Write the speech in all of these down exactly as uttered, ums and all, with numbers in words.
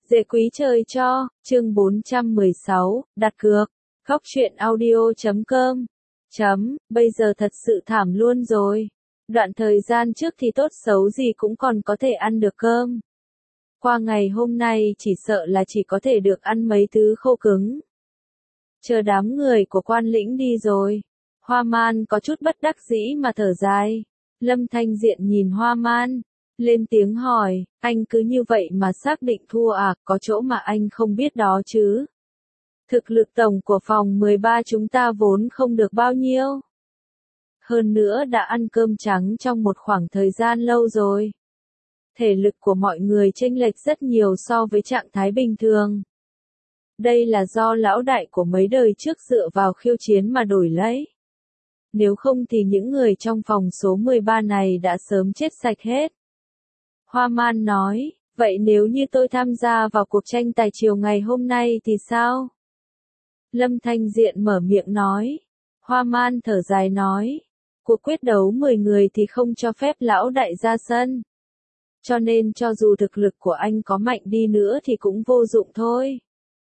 Dễ quý trời cho, chương bốn trăm mười sáu, đặt cược, khóc chuyện audio chấm com, chấm, bây giờ thật sự thảm luôn rồi. Đoạn thời gian trước thì tốt xấu gì cũng còn có thể ăn được cơm. Qua ngày hôm nay chỉ sợ là chỉ có thể được ăn mấy thứ khô cứng. Chờ đám người của Quan Lĩnh đi rồi. Hoa Man có chút bất đắc dĩ mà thở dài. Lâm Thanh Diện nhìn Hoa Man, lên tiếng hỏi, anh cứ như vậy mà xác định thua à, có chỗ mà anh không biết đó chứ. Thực lực tổng của phòng mười ba chúng ta vốn không được bao nhiêu. Hơn nữa đã ăn cơm trắng trong một khoảng thời gian lâu rồi. Thể lực của mọi người chênh lệch rất nhiều so với trạng thái bình thường. Đây là do lão đại của mấy đời trước dựa vào khiêu chiến mà đổi lấy. Nếu không thì những người trong phòng số mười ba này đã sớm chết sạch hết. Hoa Man nói, vậy nếu như tôi tham gia vào cuộc tranh tài chiều ngày hôm nay thì sao? Lâm Thanh Diện mở miệng nói. Hoa Man thở dài nói, cuộc quyết đấu mười người thì không cho phép lão đại ra sân. Cho nên cho dù thực lực của anh có mạnh đi nữa thì cũng vô dụng thôi.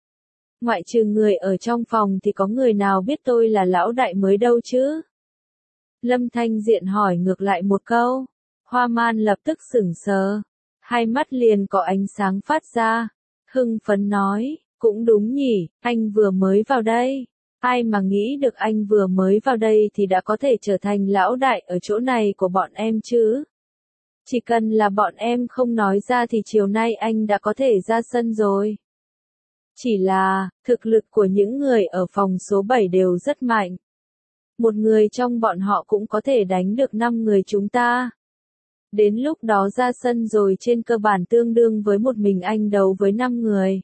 Ngoại trừ người ở trong phòng thì có người nào biết tôi là lão đại mới đâu chứ? Lâm Thanh Diện hỏi ngược lại một câu. Hoa Man lập tức sững sờ. Hai mắt liền có ánh sáng phát ra. Hưng phấn nói, cũng đúng nhỉ, anh vừa mới vào đây. Ai mà nghĩ được anh vừa mới vào đây thì đã có thể trở thành lão đại ở chỗ này của bọn em chứ? Chỉ cần là bọn em không nói ra thì chiều nay anh đã có thể ra sân rồi. Chỉ là, thực lực của những người ở phòng số bảy đều rất mạnh. Một người trong bọn họ cũng có thể đánh được năm người chúng ta. Đến lúc đó ra sân rồi trên cơ bản tương đương với một mình anh đấu với năm người.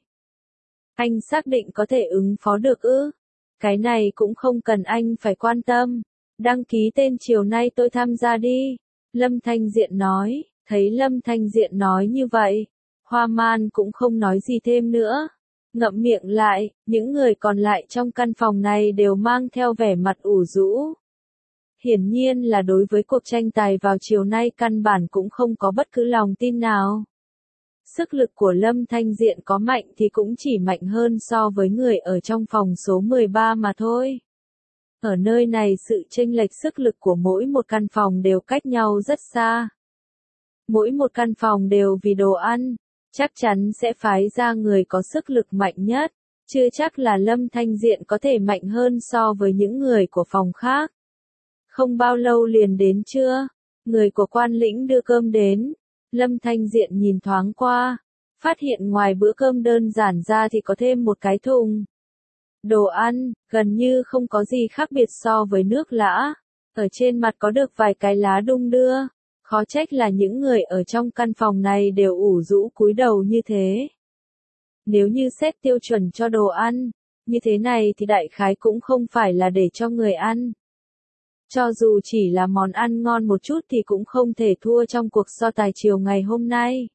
Anh xác định có thể ứng phó được ư? Cái này cũng không cần anh phải quan tâm. Đăng ký tên chiều nay tôi tham gia đi. Lâm Thanh Diện nói, thấy Lâm Thanh Diện nói như vậy. Hoa Man cũng không nói gì thêm nữa. Ngậm miệng lại, những người còn lại trong căn phòng này đều mang theo vẻ mặt ủ rũ. Hiển nhiên là đối với cuộc tranh tài vào chiều nay căn bản cũng không có bất cứ lòng tin nào. Sức lực của Lâm Thanh Diện có mạnh thì cũng chỉ mạnh hơn so với người ở trong phòng số mười ba mà thôi. Ở nơi này sự chênh lệch sức lực của mỗi một căn phòng đều cách nhau rất xa. Mỗi một căn phòng đều vì đồ ăn, chắc chắn sẽ phái ra người có sức lực mạnh nhất, chưa chắc là Lâm Thanh Diện có thể mạnh hơn so với những người của phòng khác. Không bao lâu liền đến trưa, người của Quan Lĩnh đưa cơm đến, Lâm Thanh Diện nhìn thoáng qua, phát hiện ngoài bữa cơm đơn giản ra thì có thêm một cái thùng. Đồ ăn, gần như không có gì khác biệt so với nước lã, ở trên mặt có được vài cái lá đung đưa. Khó trách là những người ở trong căn phòng này đều ủ rũ cúi đầu như thế. Nếu như xét tiêu chuẩn cho đồ ăn, như thế này thì đại khái cũng không phải là để cho người ăn. Cho dù chỉ là món ăn ngon một chút thì cũng không thể thua trong cuộc so tài chiều ngày hôm nay.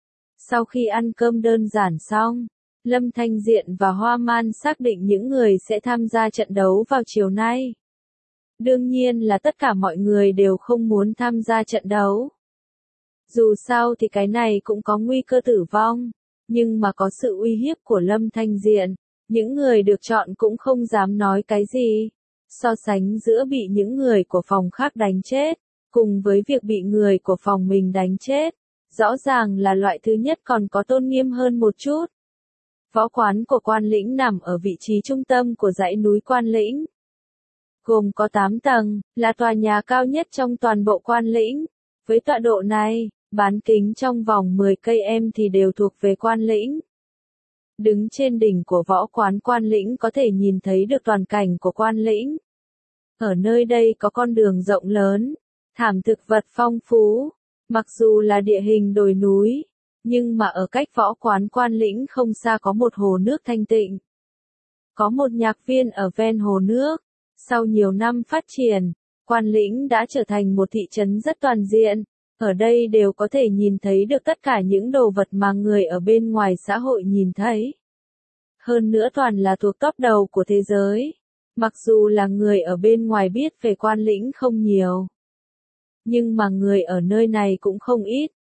Sau khi ăn cơm đơn giản xong, Lâm Thanh Diện và Hoa Man xác định những người sẽ tham gia trận đấu vào chiều nay. Đương nhiên là tất cả mọi người đều không muốn tham gia trận đấu. Dù sao thì cái này cũng có nguy cơ tử vong, nhưng mà có sự uy hiếp của Lâm Thanh Diện, những người được chọn cũng không dám nói cái gì. So sánh giữa bị những người của phòng khác đánh chết, cùng với việc bị người của phòng mình đánh chết, rõ ràng là loại thứ nhất còn có tôn nghiêm hơn một chút. Võ quán của Quan Lĩnh nằm ở vị trí trung tâm của dãy núi Quan Lĩnh. Gồm có tám tầng, là tòa nhà cao nhất trong toàn bộ Quan Lĩnh. Với tọa độ này, bán kính trong vòng mười cây em thì đều thuộc về Quan Lĩnh. Đứng trên đỉnh của võ quán Quan Lĩnh có thể nhìn thấy được toàn cảnh của Quan Lĩnh. Ở nơi đây có con đường rộng lớn, thảm thực vật phong phú, mặc dù là địa hình đồi núi, nhưng mà ở cách võ quán Quan Lĩnh không xa có một hồ nước thanh tịnh. Có một nhạc viên ở ven hồ nước. Sau nhiều năm phát triển, Quan Lĩnh đã trở thành một thị trấn rất toàn diện. Ở đây đều có thể nhìn thấy được tất cả những đồ vật mà người ở bên ngoài xã hội nhìn thấy. Hơn nữa toàn là thuộc top đầu của thế giới. Mặc dù là người ở bên ngoài biết về Quan Lĩnh không nhiều, nhưng mà người ở nơi này cũng không ít.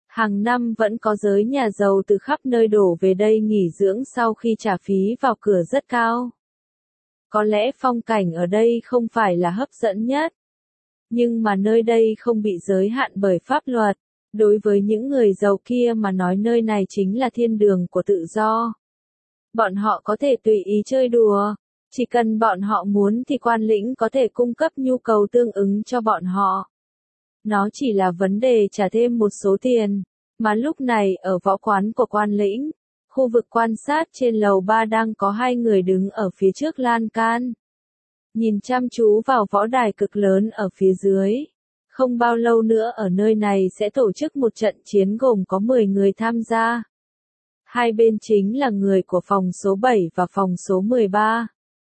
Hàng năm vẫn có giới nhà giàu từ khắp nơi đổ về đây nghỉ dưỡng sau khi trả phí vào cửa rất cao. Có lẽ phong cảnh ở đây không phải là hấp dẫn nhất. Nhưng mà nơi đây không bị giới hạn bởi pháp luật. Đối với những người giàu kia mà nói nơi này chính là thiên đường của tự do. Bọn họ có thể tùy ý chơi đùa. Chỉ cần bọn họ muốn thì quan lĩnh có thể cung cấp nhu cầu tương ứng cho bọn họ. Nó chỉ là vấn đề trả thêm một số tiền. Mà lúc này ở võ quán của quan lĩnh, khu vực quan sát trên lầu ba đang có hai người đứng ở phía trước lan can. Nhìn chăm chú vào võ đài cực lớn ở phía dưới. Không bao lâu nữa ở nơi này sẽ tổ chức một trận chiến gồm có mười người tham gia. Hai bên chính là người của phòng số bảy và phòng số mười ba.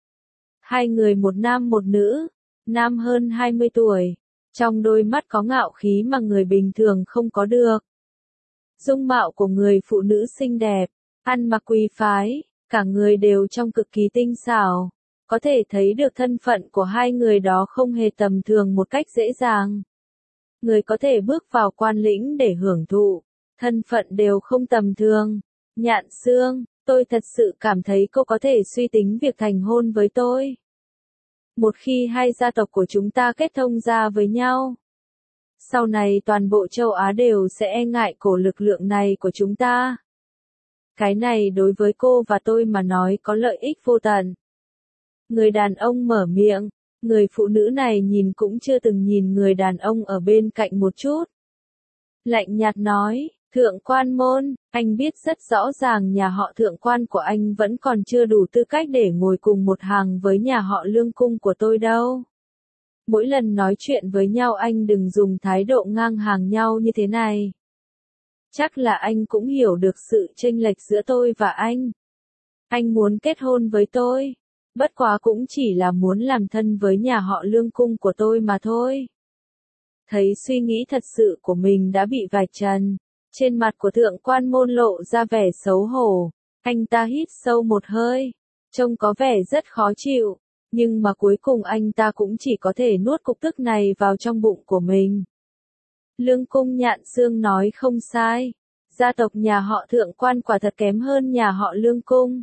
Hai người một nam một nữ, nam hơn hai mươi tuổi, trong đôi mắt có ngạo khí mà người bình thường không có được. Dung mạo của người phụ nữ xinh đẹp, ăn mặc quý phái, cả người đều trông cực kỳ tinh xảo. Có thể thấy được thân phận của hai người đó không hề tầm thường một cách dễ dàng. Người có thể bước vào quan lĩnh để hưởng thụ, thân phận đều không tầm thường. Nhạn Xương, tôi thật sự cảm thấy cô có thể suy tính việc thành hôn với tôi. Một khi hai gia tộc của chúng ta kết thông ra với nhau, sau này toàn bộ châu Á đều sẽ e ngại cổ lực lượng này của chúng ta. Cái này đối với cô và tôi mà nói có lợi ích vô tận. Người đàn ông mở miệng, người phụ nữ này nhìn cũng chưa từng nhìn người đàn ông ở bên cạnh một chút. Lạnh nhạt nói, Thượng Quan Môn, anh biết rất rõ ràng nhà họ Thượng Quan của anh vẫn còn chưa đủ tư cách để ngồi cùng một hàng với nhà họ Lương Cung của tôi đâu. Mỗi lần nói chuyện với nhau anh đừng dùng thái độ ngang hàng nhau như thế này. Chắc là anh cũng hiểu được sự chênh lệch giữa tôi và anh. Anh muốn kết hôn với tôi, bất quá cũng chỉ là muốn làm thân với nhà họ Lương Cung của tôi mà thôi. Thấy suy nghĩ thật sự của mình đã bị vạch trần, trên mặt của Thượng Quan Môn lộ ra vẻ xấu hổ. Anh ta hít sâu một hơi, trông có vẻ rất khó chịu, nhưng mà cuối cùng anh ta cũng chỉ có thể nuốt cục tức này vào trong bụng của mình. Lương Cung Nhạn Xương nói không sai, gia tộc nhà họ Thượng Quan quả thật kém hơn nhà họ Lương Cung.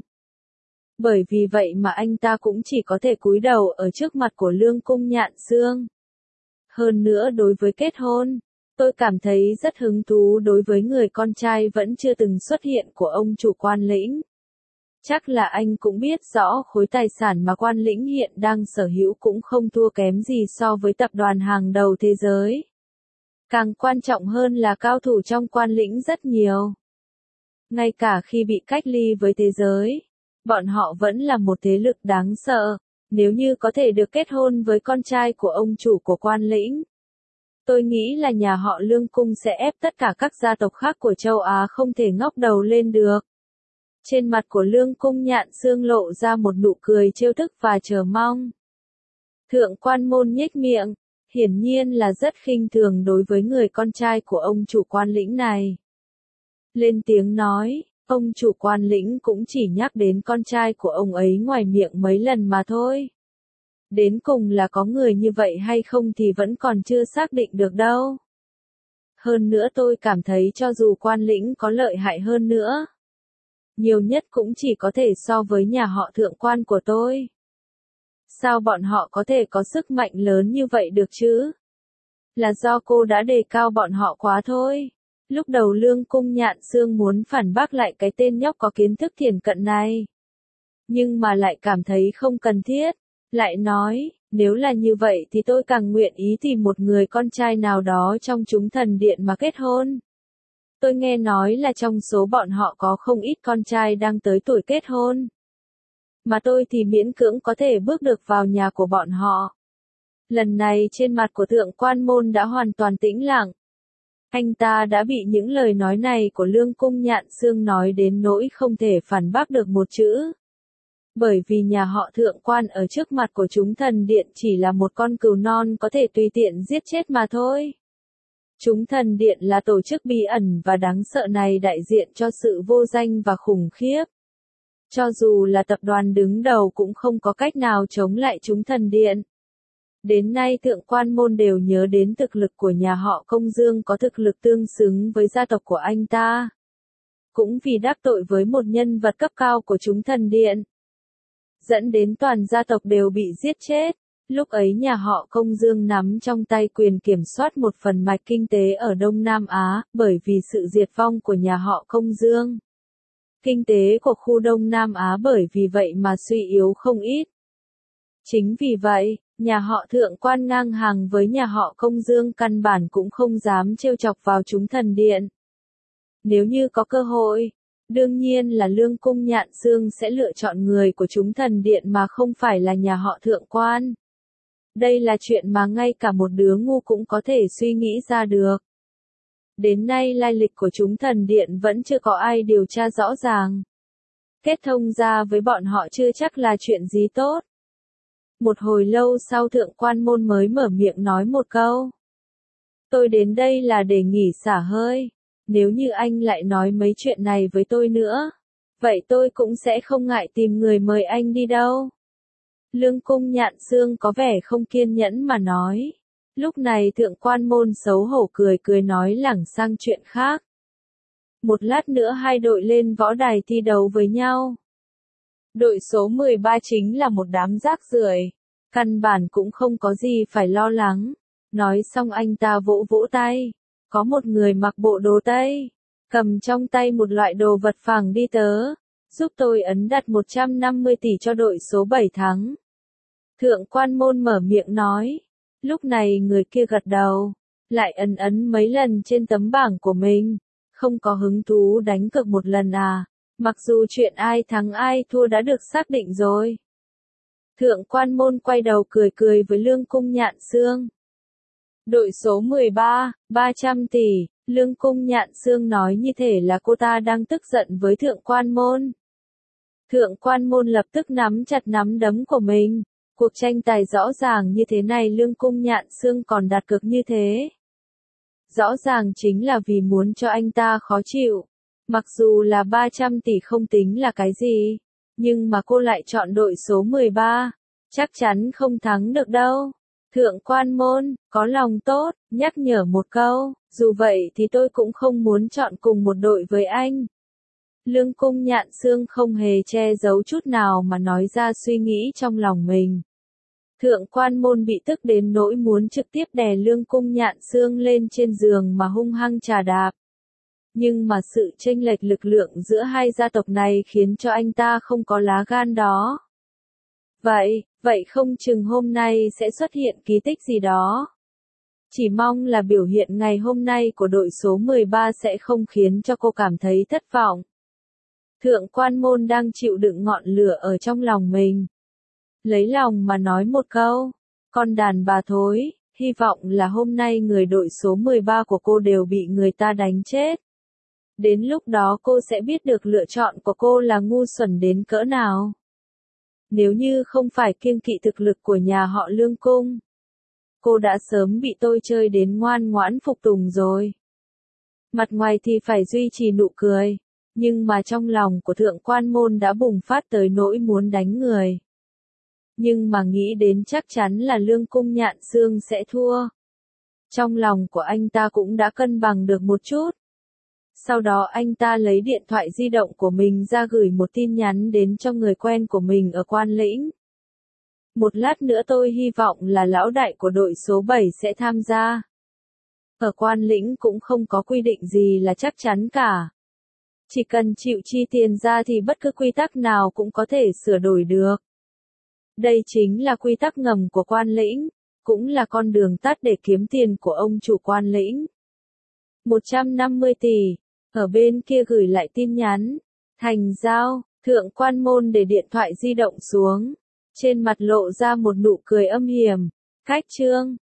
Bởi vì vậy mà anh ta cũng chỉ có thể cúi đầu ở trước mặt của Lương Cung Nhạn Xương. Hơn nữa đối với kết hôn, tôi cảm thấy rất hứng thú đối với người con trai vẫn chưa từng xuất hiện của ông chủ quan lĩnh. Chắc là anh cũng biết rõ khối tài sản mà quan lĩnh hiện đang sở hữu cũng không thua kém gì so với tập đoàn hàng đầu thế giới. Càng quan trọng hơn là cao thủ trong quan lĩnh rất nhiều. Ngay cả khi bị cách ly với thế giới, bọn họ vẫn là một thế lực đáng sợ, nếu như có thể được kết hôn với con trai của ông chủ của quan lĩnh. Tôi nghĩ là nhà họ Lương Cung sẽ ép tất cả các gia tộc khác của châu Á không thể ngóc đầu lên được. Trên mặt của Lương Cung Nhạn Xương lộ ra một nụ cười trêu tức và chờ mong. Thượng Quan Môn nhếch miệng, hiển nhiên là rất khinh thường đối với người con trai của ông chủ quan lĩnh này. Lên tiếng nói, ông chủ quan lĩnh cũng chỉ nhắc đến con trai của ông ấy ngoài miệng mấy lần mà thôi. Đến cùng là có người như vậy hay không thì vẫn còn chưa xác định được đâu. Hơn nữa tôi cảm thấy cho dù quan lĩnh có lợi hại hơn nữa, nhiều nhất cũng chỉ có thể so với nhà họ Thượng Quan của tôi. Sao bọn họ có thể có sức mạnh lớn như vậy được chứ? Là do cô đã đề cao bọn họ quá thôi. Lúc đầu Lương Cung Nhạn Xương muốn phản bác lại cái tên nhóc có kiến thức thiển cận này. Nhưng mà lại cảm thấy không cần thiết. Lại nói, nếu là như vậy thì tôi càng nguyện ý tìm một người con trai nào đó trong chúng thần điện mà kết hôn. Tôi nghe nói là trong số bọn họ có không ít con trai đang tới tuổi kết hôn. Mà tôi thì miễn cưỡng có thể bước được vào nhà của bọn họ. Lần này trên mặt của Thượng Quan Môn đã hoàn toàn tĩnh lặng. Anh ta đã bị những lời nói này của Lương Cung Nhạn Xương nói đến nỗi không thể phản bác được một chữ. Bởi vì nhà họ Thượng Quan ở trước mặt của chúng thần điện chỉ là một con cừu non có thể tùy tiện giết chết mà thôi. Chúng thần điện là tổ chức bí ẩn và đáng sợ này đại diện cho sự vô danh và khủng khiếp. Cho dù là tập đoàn đứng đầu cũng không có cách nào chống lại chúng thần điện. Đến nay thượng quan môn đều nhớ đến thực lực của nhà họ Công Dương có thực lực tương xứng với gia tộc của anh ta. Cũng vì đắc tội với một nhân vật cấp cao của chúng thần điện, dẫn đến toàn gia tộc đều bị giết chết. Lúc ấy nhà họ Công Dương nắm trong tay quyền kiểm soát một phần mạch kinh tế ở Đông Nam Á, bởi vì sự diệt vong của nhà họ Công Dương. Kinh tế của khu Đông Nam Á bởi vì vậy mà suy yếu không ít. Chính vì vậy, nhà họ Thượng quan ngang hàng với nhà họ Công Dương căn bản cũng không dám trêu chọc vào chúng thần điện. Nếu như có cơ hội, đương nhiên là Lương Cung Nhạn Xương sẽ lựa chọn người của chúng thần điện mà không phải là nhà họ Thượng quan. Đây là chuyện mà ngay cả một đứa ngu cũng có thể suy nghĩ ra được. Đến nay lai lịch của chúng thần điện vẫn chưa có ai điều tra rõ ràng. Kết thông ra với bọn họ chưa chắc là chuyện gì tốt. Một hồi lâu sau thượng quan môn mới mở miệng nói một câu. Tôi đến đây là để nghỉ xả hơi. Nếu như anh lại nói mấy chuyện này với tôi nữa, vậy tôi cũng sẽ không ngại tìm người mời anh đi đâu. Lương Cung Nhạn Xương có vẻ không kiên nhẫn mà nói. Lúc này thượng quan môn xấu hổ cười cười nói lảng sang chuyện khác. Một lát nữa hai đội lên võ đài thi đấu với nhau. Đội số mười ba chính là một đám rác rưởi, căn bản cũng không có gì phải lo lắng. Nói xong anh ta vỗ vỗ tay. Có một người mặc bộ đồ Tây, cầm trong tay một loại đồ vật phẳng đi tớ. Giúp tôi ấn đặt một trăm năm mươi tỷ cho đội số bảy thắng. Thượng quan môn mở miệng nói. Lúc này người kia gật đầu, lại ấn ấn mấy lần trên tấm bảng của mình. Không có hứng thú đánh cược một lần à, mặc dù chuyện ai thắng ai thua đã được xác định rồi. Thượng quan môn quay đầu cười cười với Lương Cung Nhạn Xương. Đội số mười ba, ba trăm tỷ, Lương Cung Nhạn Xương nói như thể là cô ta đang tức giận với thượng quan môn. Thượng quan môn lập tức nắm chặt nắm đấm của mình. Cuộc tranh tài rõ ràng như thế này Lương Cung Nhạn Xương còn đặt cược như thế. Rõ ràng chính là vì muốn cho anh ta khó chịu. Mặc dù là ba trăm tỷ không tính là cái gì, nhưng mà cô lại chọn đội số mười ba, chắc chắn không thắng được đâu. Thượng quan môn, có lòng tốt, nhắc nhở một câu, dù vậy thì tôi cũng không muốn chọn cùng một đội với anh. Lương Cung Nhạn Xương không hề che giấu chút nào mà nói ra suy nghĩ trong lòng mình. Thượng quan môn bị tức đến nỗi muốn trực tiếp đè Lương Cung Nhạn Xương lên trên giường mà hung hăng trà đạp. Nhưng mà sự chênh lệch lực lượng giữa hai gia tộc này khiến cho anh ta không có lá gan đó. Vậy, vậy không chừng hôm nay sẽ xuất hiện kỳ tích gì đó. Chỉ mong là biểu hiện ngày hôm nay của đội số mười ba sẽ không khiến cho cô cảm thấy thất vọng. Thượng quan môn đang chịu đựng ngọn lửa ở trong lòng mình. Lấy lòng mà nói một câu, con đàn bà thối, hy vọng là hôm nay người đội số mười ba của cô đều bị người ta đánh chết. Đến lúc đó cô sẽ biết được lựa chọn của cô là ngu xuẩn đến cỡ nào. Nếu như không phải kiêng kỵ thực lực của nhà họ Lương Cung, cô đã sớm bị tôi chơi đến ngoan ngoãn phục tùng rồi. Mặt ngoài thì phải duy trì nụ cười, nhưng mà trong lòng của thượng quan môn đã bùng phát tới nỗi muốn đánh người. Nhưng mà nghĩ đến chắc chắn là Lương Cung Nhạn Xương sẽ thua. Trong lòng của anh ta cũng đã cân bằng được một chút. Sau đó anh ta lấy điện thoại di động của mình ra gửi một tin nhắn đến cho người quen của mình ở Quan Lĩnh. Một lát nữa tôi hy vọng là lão đại của đội số bảy sẽ tham gia. Ở Quan Lĩnh cũng không có quy định gì là chắc chắn cả. Chỉ cần chịu chi tiền ra thì bất cứ quy tắc nào cũng có thể sửa đổi được. Đây chính là quy tắc ngầm của Quan Lĩnh, cũng là con đường tắt để kiếm tiền của ông chủ Quan Lĩnh. một trăm năm mươi tỷ, ở bên kia gửi lại tin nhắn. Thành giao, thượng quan môn để điện thoại di động xuống. Trên mặt lộ ra một nụ cười âm hiểm. Cách chương.